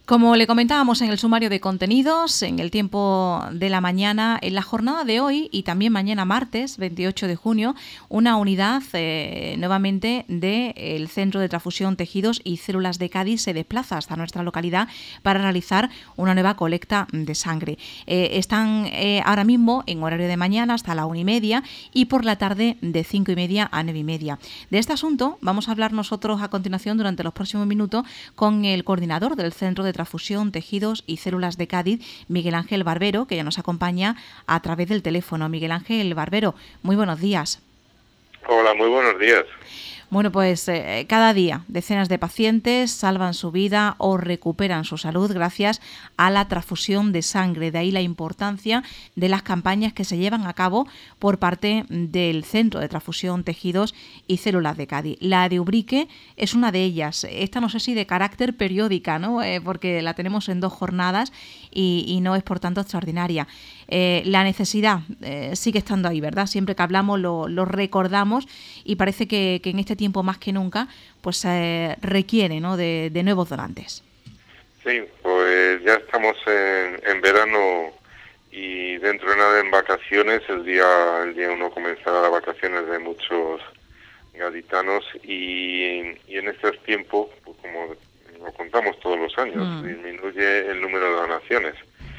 Como le comentábamos en el sumario de contenidos, en el tiempo de la mañana, en la jornada de hoy y también mañana martes 28 de junio, una unidad nuevamente del Centro de Transfusión Tejidos y Células de Cádiz se desplaza hasta nuestra localidad para realizar una nueva colecta de sangre. Están ahora mismo en horario de mañana hasta la 1:30 y por la tarde de 5:30 a 9:30. De este asunto vamos a hablar nosotros a continuación durante los próximos minutos con el coordinador del Centro de Transfusión, Tejidos y Células de Cádiz, Miguel Ángel Barbero, que ya nos acompaña a través del teléfono. Miguel Ángel Barbero, muy buenos días. Hola, muy buenos días. Bueno, pues cada día decenas de pacientes salvan su vida o recuperan su salud gracias a la transfusión de sangre. De ahí la importancia de las campañas que se llevan a cabo por parte del Centro de Transfusión, Tejidos y Células de Cádiz. La de Ubrique es una de ellas. Esta no sé si de carácter periódica, ¿no? Porque la tenemos en 2 jornadas y no es por tanto extraordinaria. La necesidad sigue estando ahí, ¿verdad? Siempre que hablamos lo recordamos y parece que en este tiempo más que nunca pues requiere, ¿no?, de nuevos donantes. Sí, pues ya estamos en verano y dentro de nada en vacaciones. El día 1 comenzará las vacaciones de muchos gaditanos y en estos tiempos, pues como lo contamos todos los años, disminuye el número de donaciones.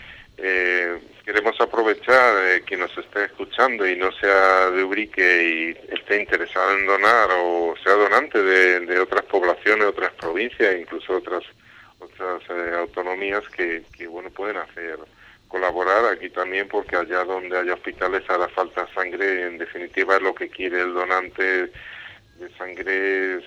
Queremos aprovechar quien nos esté escuchando y no sea de Ubrique y esté interesado en donar o sea donante de otras poblaciones, otras provincias, incluso otras autonomías que bueno, pueden hacer colaborar aquí también, porque allá donde haya hospitales hará falta sangre. En definitiva es lo que quiere el donante de sangre,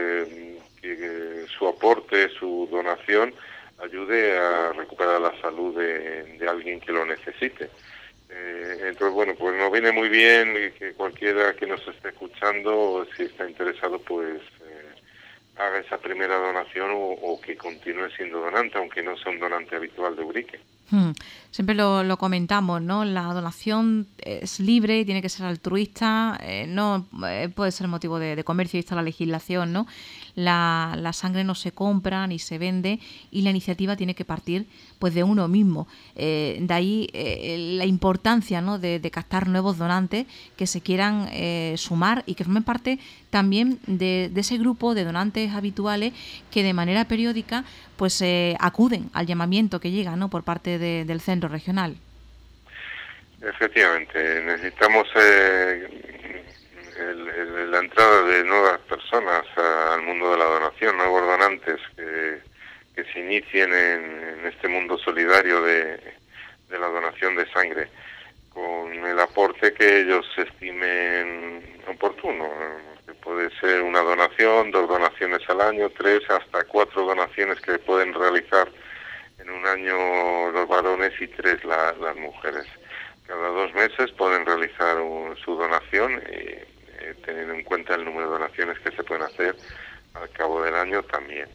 que su aporte, su donación ayude a recuperar la salud de alguien que lo necesite. Entonces, bueno, pues nos viene muy bien que cualquiera que nos esté escuchando, si está interesado, pues haga esa primera donación o que continúe siendo donante, aunque no sea un donante habitual de Ubrique. Siempre lo comentamos, ¿no? La donación es libre, tiene que ser altruista, no puede ser motivo de comercio, y está la legislación, ¿no? La sangre no se compra ni se vende y la iniciativa tiene que partir pues de uno mismo. De ahí la importancia, ¿no?, de captar nuevos donantes que se quieran sumar y que formen parte también de ese grupo de donantes habituales que de manera periódica pues acuden al llamamiento que llega, ¿no?, por parte del centro regional. Efectivamente, necesitamos la entrada de nuevas personas al mundo de la donación, nuevos donantes que se inicien en este mundo solidario de la donación de sangre, con el aporte que ellos estimen oportuno, que puede ser una donación, 2 donaciones al año, 3, hasta 4 donaciones que pueden realizar en un año los varones y 3 las mujeres. Cada 2 meses pueden realizar su donación, teniendo en cuenta el número de donaciones que se pueden hacer al cabo del año también.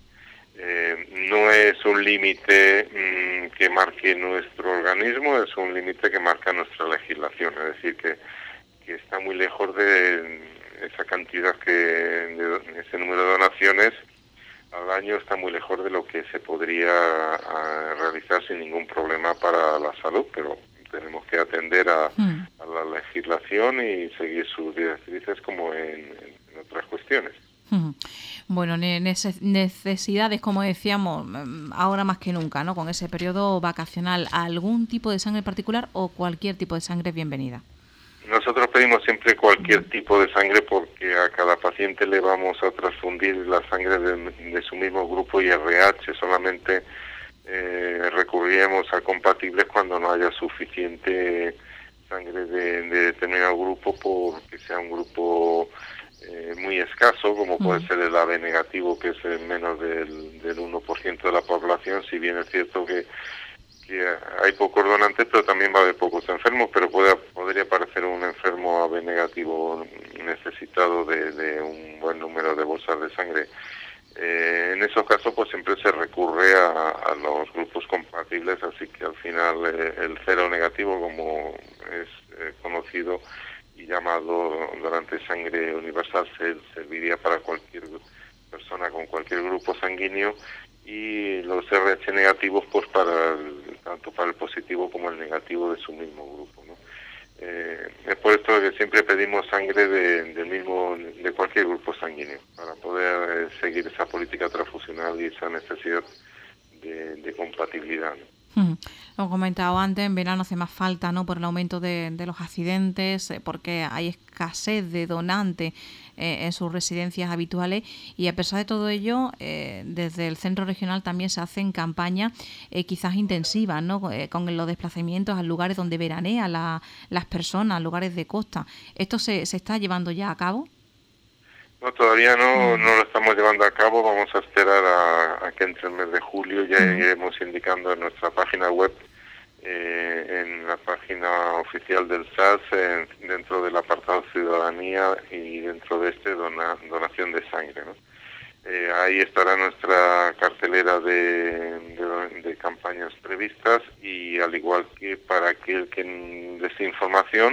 No es un límite que marque nuestro organismo, es un límite que marca nuestra legislación, es decir, que está muy lejos de esa cantidad ese número de donaciones al año está muy lejos de lo que se podría realizar sin ningún problema para la salud, pero tenemos que atender a la legislación y seguir sus directrices como en otras cuestiones. Bueno, necesidades, como decíamos, ahora más que nunca, ¿no?, con ese periodo vacacional. ¿Algún tipo de sangre particular o cualquier tipo de sangre es bienvenida? Nosotros pedimos siempre cualquier tipo de sangre, porque a cada paciente le vamos a transfundir la sangre de su mismo grupo y RH. Solamente recurriremos a compatibles cuando no haya suficiente sangre de determinado grupo, porque sea un grupo muy escaso, como puede ser el AB negativo, que es menos del 1% de la población. Si bien es cierto que hay pocos donantes, pero también va a haber pocos enfermos, pero podría aparecer un enfermo AB negativo necesitado de un buen número de bolsas de sangre. En esos casos pues siempre se recurre a los grupos compatibles, así que al final el cero negativo, como es conocido y llamado donante sangre universal, serviría para cualquier persona con cualquier grupo sanguíneo, y los RH negativos pues tanto para el positivo como el negativo de su mismo grupo, ¿no? Es por esto que siempre pedimos sangre de cualquier grupo sanguíneo para poder seguir esa política transfusional y esa necesidad de compatibilidad, ¿no? Lo he comentado antes, en verano hace más falta, ¿no? Por el aumento de los accidentes, porque hay escasez de donantes en sus residencias habituales, y a pesar de todo ello, desde el centro regional también se hacen campañas quizás intensivas, ¿no? Con los desplazamientos a lugares donde veranean las personas, lugares de costa. ¿Esto se está llevando ya a cabo? No, todavía no lo estamos llevando a cabo. Vamos a esperar a que entre el mes de julio. Ya iremos indicando en nuestra página web, en la página oficial del SAS, dentro del apartado Ciudadanía y dentro de donación de sangre, ¿no? Ahí estará nuestra cartelera de campañas previstas, y al igual que para aquel que desee información,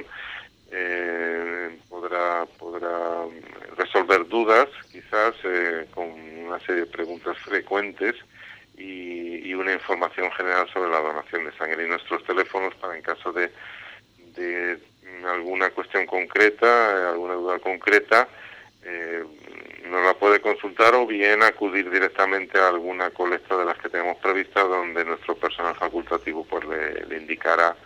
podrá resolver dudas, quizás con una serie de preguntas frecuentes y una información general sobre la donación de sangre. Y nuestros teléfonos, para en caso de alguna cuestión concreta, alguna duda concreta, nos la puede consultar, o bien acudir directamente a alguna colecta de las que tenemos previstas, donde nuestro personal facultativo pues le indicará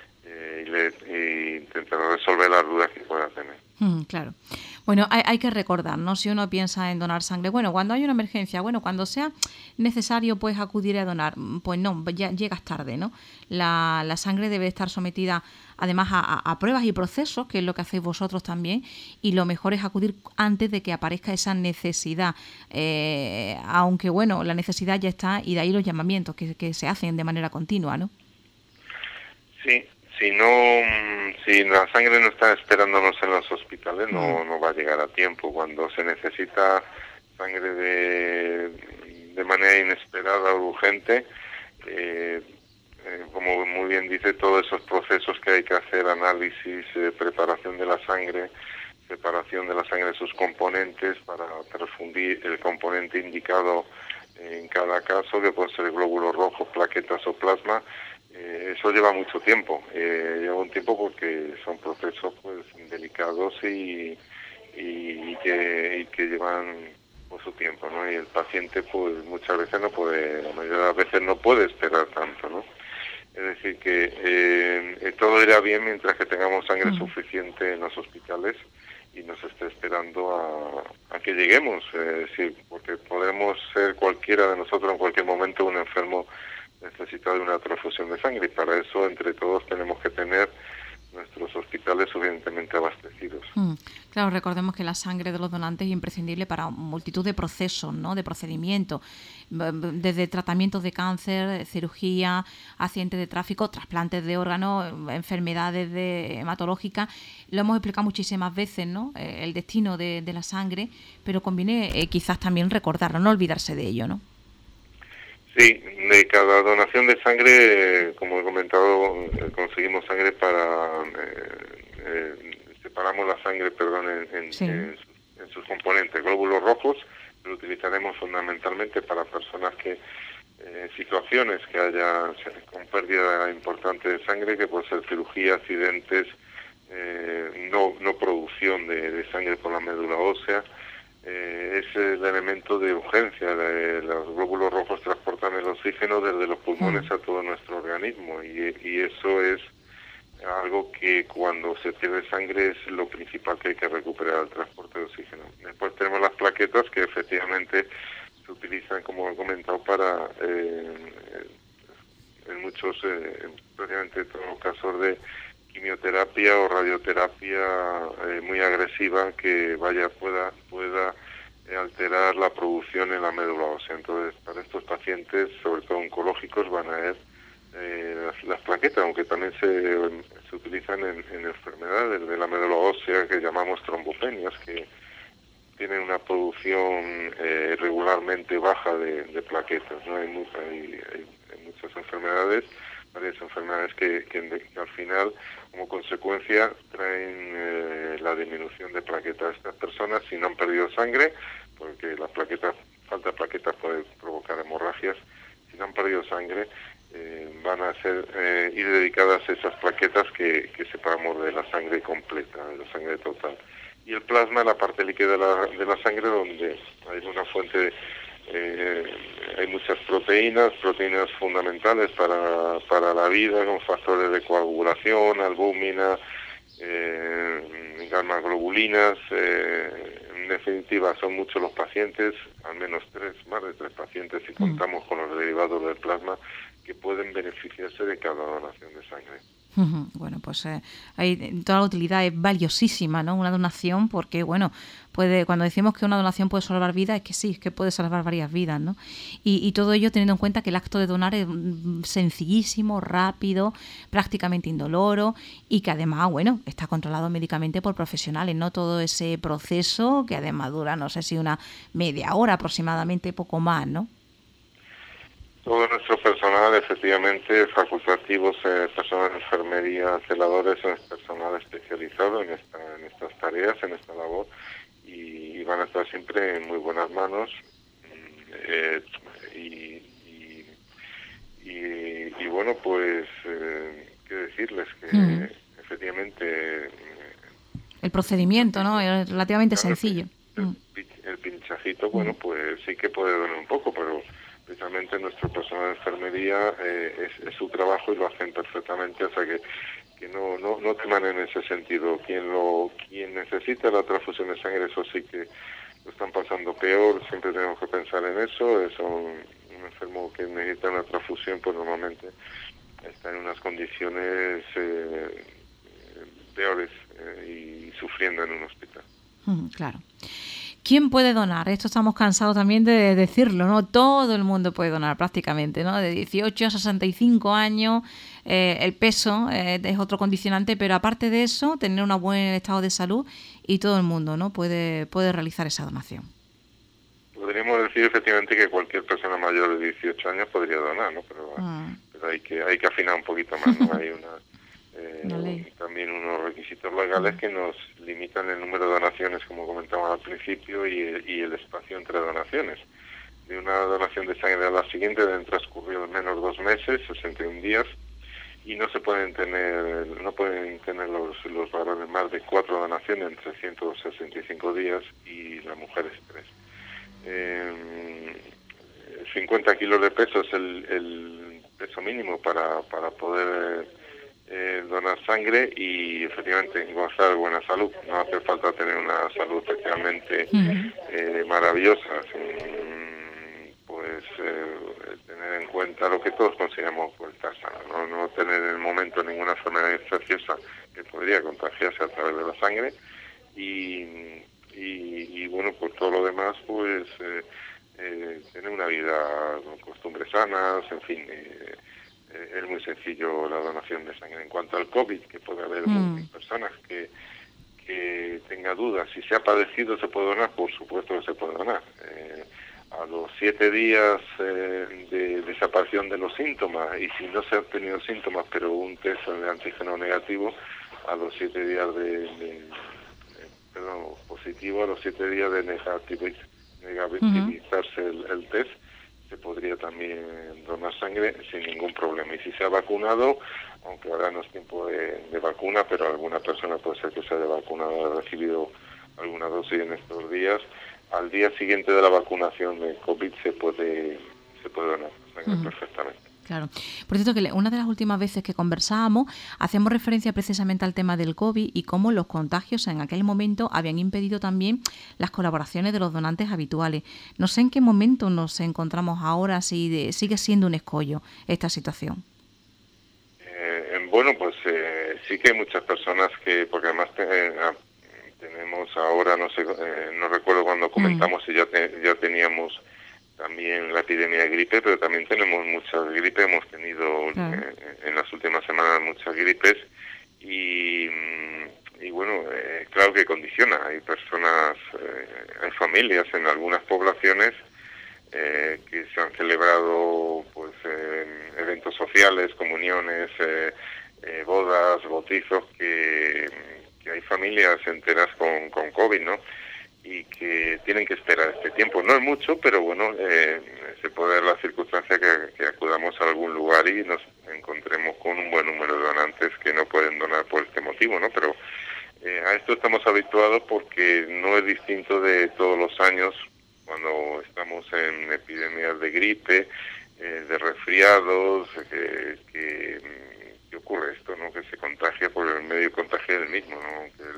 y intentará resolver las dudas que pueda tener. Claro. Bueno, hay que recordar, ¿no? Si uno piensa en donar sangre, bueno, cuando hay una emergencia, bueno, cuando sea necesario pues acudir a donar, pues no, ya llegas tarde, ¿no? La sangre debe estar sometida además a pruebas y procesos, que es lo que hacéis vosotros también, y lo mejor es acudir antes de que aparezca esa necesidad, aunque bueno, la necesidad ya está, y de ahí los llamamientos que se hacen de manera continua, ¿no? Sí. Si la sangre no está esperándonos en los hospitales, no va a llegar a tiempo. Cuando se necesita sangre de manera inesperada o urgente, como muy bien dice, todos esos procesos que hay que hacer, análisis, preparación de la sangre, separación de la sangre de sus componentes para transfundir el componente indicado en cada caso, que puede ser glóbulos rojos, plaquetas o plasma. Eso lleva mucho tiempo, lleva un tiempo porque son procesos pues delicados y que llevan pues, su tiempo, ¿no? Y el paciente pues muchas veces la mayoría de las veces no puede esperar tanto, ¿no? Es decir que todo irá bien mientras que tengamos sangre suficiente en los hospitales y nos esté esperando a que lleguemos, es decir, porque podemos ser cualquiera de nosotros en cualquier momento un enfermo necesita de una transfusión de sangre, y para eso entre todos tenemos que tener nuestros hospitales suficientemente abastecidos. Claro, recordemos que la sangre de los donantes es imprescindible para multitud de procesos, ¿no? De procedimientos, desde tratamientos de cáncer, cirugía, accidentes de tráfico, trasplantes de órganos, enfermedades hematológicas. Lo hemos explicado muchísimas veces, ¿no? El destino de la sangre, pero conviene quizás también recordarlo, no olvidarse de ello, ¿no? Sí, de cada donación de sangre, como he comentado, conseguimos sangre separamos la sangre, en sus componentes. Glóbulos rojos lo utilizaremos fundamentalmente para personas que, situaciones que haya con pérdida importante de sangre, que puede ser cirugía, accidentes, no producción de sangre por la médula ósea. Es el elemento de urgencia. Los glóbulos rojos transportan el oxígeno desde los pulmones a todo nuestro organismo, y eso es algo que cuando se pierde sangre es lo principal que hay que recuperar, el transporte de oxígeno. Después tenemos las plaquetas, que efectivamente se utilizan, como he comentado, para en muchos, prácticamente todos los casos de quimioterapia o radioterapia muy agresiva que pueda alterar la producción en la médula ósea. Entonces, para estos pacientes, sobre todo oncológicos, van a ver las plaquetas, aunque también se utilizan en enfermedades de la médula ósea que llamamos trombopenias, que tienen una producción regularmente baja de plaquetas, ¿no? Hay muchas enfermedades, varias enfermedades que al final, como consecuencia, traen la disminución de plaquetas. Estas personas, si no han perdido sangre, porque las plaquetas falta de plaquetas puede provocar hemorragias. Si no han perdido sangre, van a ir dedicadas a esas plaquetas que separamos de la sangre completa, de la sangre total. Y el plasma, la parte líquida de la sangre, donde hay una fuente, hay muchas proteínas fundamentales para la vida, con factores de coagulación, albúmina, gamma-globulinas. En definitiva, son muchos los pacientes, al menos más de 3 pacientes, si contamos con los derivados del plasma, que pueden beneficiarse de cada donación de sangre. Bueno, pues toda la utilidad es valiosísima, ¿no? Una donación, porque, bueno, cuando decimos que una donación puede salvar vidas, es que sí, es que puede salvar varias vidas, ¿no? Y todo ello teniendo en cuenta que el acto de donar es sencillísimo, rápido, prácticamente indoloro y que además, bueno, está controlado médicamente por profesionales, ¿no? Todo ese proceso que además dura, no sé si una media hora aproximadamente, poco más, ¿no? Todo nuestro personal, efectivamente, facultativos, personal de enfermería, celadores, es personal especializado en estas tareas, en esta labor, y van a estar siempre en muy buenas manos. Y bueno, pues, ¿qué decirles? Que efectivamente... el procedimiento, ¿no? Es relativamente sencillo. El pinchajito, bueno, pues sí que puede doler un poco, pero... precisamente nuestro personal de enfermería es su trabajo y lo hacen perfectamente, o sea que no teman en ese sentido. Quien necesita la transfusión de sangre, eso sí que lo están pasando peor, siempre tenemos que pensar en eso. Un enfermo que necesita una transfusión, pues normalmente está en unas condiciones peores y sufriendo en un hospital. Claro. ¿Quién puede donar? Esto estamos cansados también de decirlo, ¿no? Todo el mundo puede donar prácticamente, ¿no? De 18 a 65 años, el peso es otro condicionante, pero aparte de eso, tener un buen estado de salud y todo el mundo, ¿no? Puede realizar esa donación. Podríamos decir efectivamente que cualquier persona mayor de 18 años podría donar, ¿no? Pero hay que afinar un poquito más, ¿no? Hay también unos requisitos legales que nos limitan el número de donaciones, como comentamos al principio, y el espacio entre donaciones. De una donación de sangre a la siguiente deben transcurrir al menos 2 meses, 61 días, y no pueden tener los varones más de 4 donaciones en 365 días y las mujeres 3. 50 kilos de peso es el peso mínimo para poder donar sangre, y efectivamente gozar de buena salud. No hace falta tener una salud especialmente maravillosa, pues tener en cuenta lo que todos consideramos por estar sano, no tener en el momento ninguna enfermedad infecciosa que podría contagiarse a través de la sangre, y bueno, por todo lo demás, pues tener una vida con costumbres sanas, en fin. Es muy sencillo la donación de sangre. En cuanto al COVID, que puede haber personas que tenga dudas, si se ha padecido se puede donar, por supuesto que se puede donar. A los 7 días de desaparición de los síntomas, y si no se han tenido síntomas, pero un test de antígeno negativo, a los 7 días positivo, a los 7 días de negativizarse el test, se podría también donar sangre sin ningún problema. Y si se ha vacunado, aunque ahora no es tiempo de vacuna, pero alguna persona puede ser que se haya vacunado, ha recibido alguna dosis en estos días, al día siguiente de la vacunación de COVID se puede donar sangre perfectamente. Claro. Por cierto, que una de las últimas veces que conversábamos, hacemos referencia precisamente al tema del COVID y cómo los contagios en aquel momento habían impedido también las colaboraciones de los donantes habituales. No sé en qué momento nos encontramos ahora, si sigue siendo un escollo esta situación. Bueno, pues sí que hay muchas personas porque además tenemos ahora, no recuerdo cuando comentamos si ya teníamos también la epidemia de gripe, pero también tenemos muchas gripes, hemos tenido en las últimas semanas muchas gripes, y bueno, claro que condiciona. Hay personas, hay familias en algunas poblaciones que se han celebrado pues eventos sociales, comuniones, bodas, bautizos, que hay familias enteras con COVID, ¿no? y que tienen que esperar este tiempo. No es mucho, pero bueno, se puede dar la circunstancia que acudamos a algún lugar y nos encontremos con un buen número de donantes que no pueden donar por este motivo, ¿no? Pero a esto estamos habituados porque no es distinto de todos los años cuando estamos en epidemias de gripe, de resfriados, que ocurre esto, ¿no? Que se contagia por el medio contagio del mismo, ¿no? Que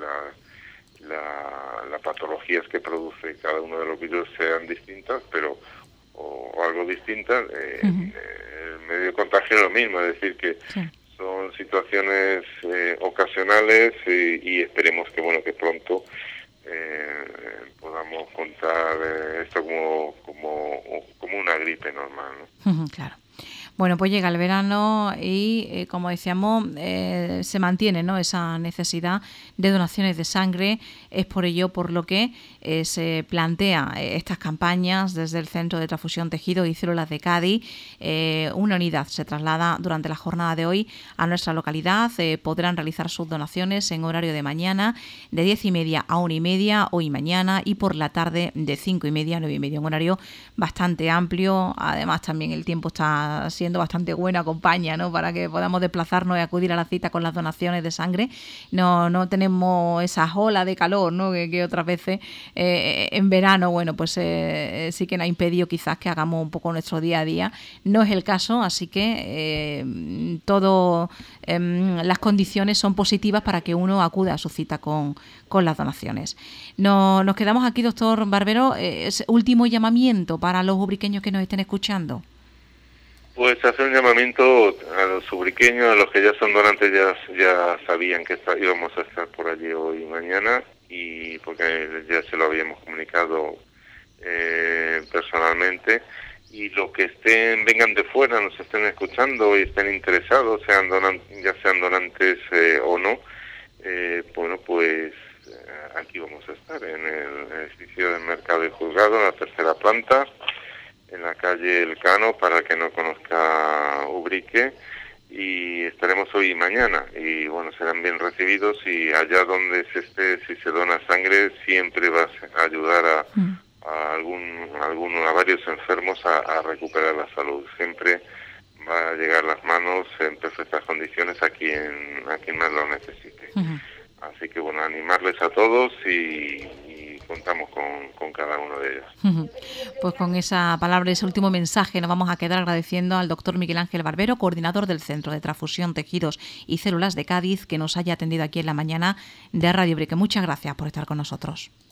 las patologías que produce cada uno de los virus sean distintas, pero o algo distintas, el medio de contagio es lo mismo, es decir, que son situaciones ocasionales y esperemos que bueno que pronto podamos contar esto como una gripe normal, ¿no? Claro. Bueno, pues llega el verano y, como decíamos, se mantiene, ¿no?, esa necesidad de donaciones de sangre. Es por ello por lo que se plantea estas campañas desde el Centro de Transfusión Tejidos y Células de Cádiz. Una unidad se traslada durante la jornada de hoy a nuestra localidad. Podrán realizar sus donaciones en horario de mañana de 10:30 a 1:30 hoy y mañana, y por la tarde de 5:30 a 9:30. Un horario bastante amplio. Además, también el tiempo está siendo bastante bueno, acompaña, ¿no?, para que podamos desplazarnos y acudir a la cita con las donaciones de sangre. No tenemos esa ola de calor, ¿no?, que otras veces en verano, bueno, pues sí que nos ha impedido quizás que hagamos un poco nuestro día a día. No es el caso, así que las condiciones son positivas para que uno acuda a su cita con las donaciones. Nos quedamos aquí, doctor Barbero. Último llamamiento para los ubriqueños que nos estén escuchando. Pues hacer un llamamiento a los ubriqueños, a los que ya son donantes, ya sabían que íbamos a estar por allí hoy y mañana, y porque ya se lo habíamos comunicado personalmente, y los que vengan de fuera, nos estén escuchando y estén interesados, ya sean donantes o no, bueno, pues aquí vamos a estar en el edificio del Mercado y Juzgado, en la tercera planta, en la calle El Cano, para el que no conozca Ubrique, y estaremos hoy y mañana, y bueno, serán bien recibidos, y allá donde se esté, si se dona sangre, siempre va a ayudar a varios enfermos a recuperar la salud. Siempre va a llegar las manos en perfectas condiciones a quien más lo necesite. Así que bueno, animarles a todos y contamos con cada uno de ellos. Pues con esa palabra, ese último mensaje, nos vamos a quedar agradeciendo al doctor Miguel Ángel Barbero, coordinador del Centro de Transfusión Tejidos y Células de Cádiz, que nos haya atendido aquí en la mañana de Radio Ubrique. Muchas gracias por estar con nosotros.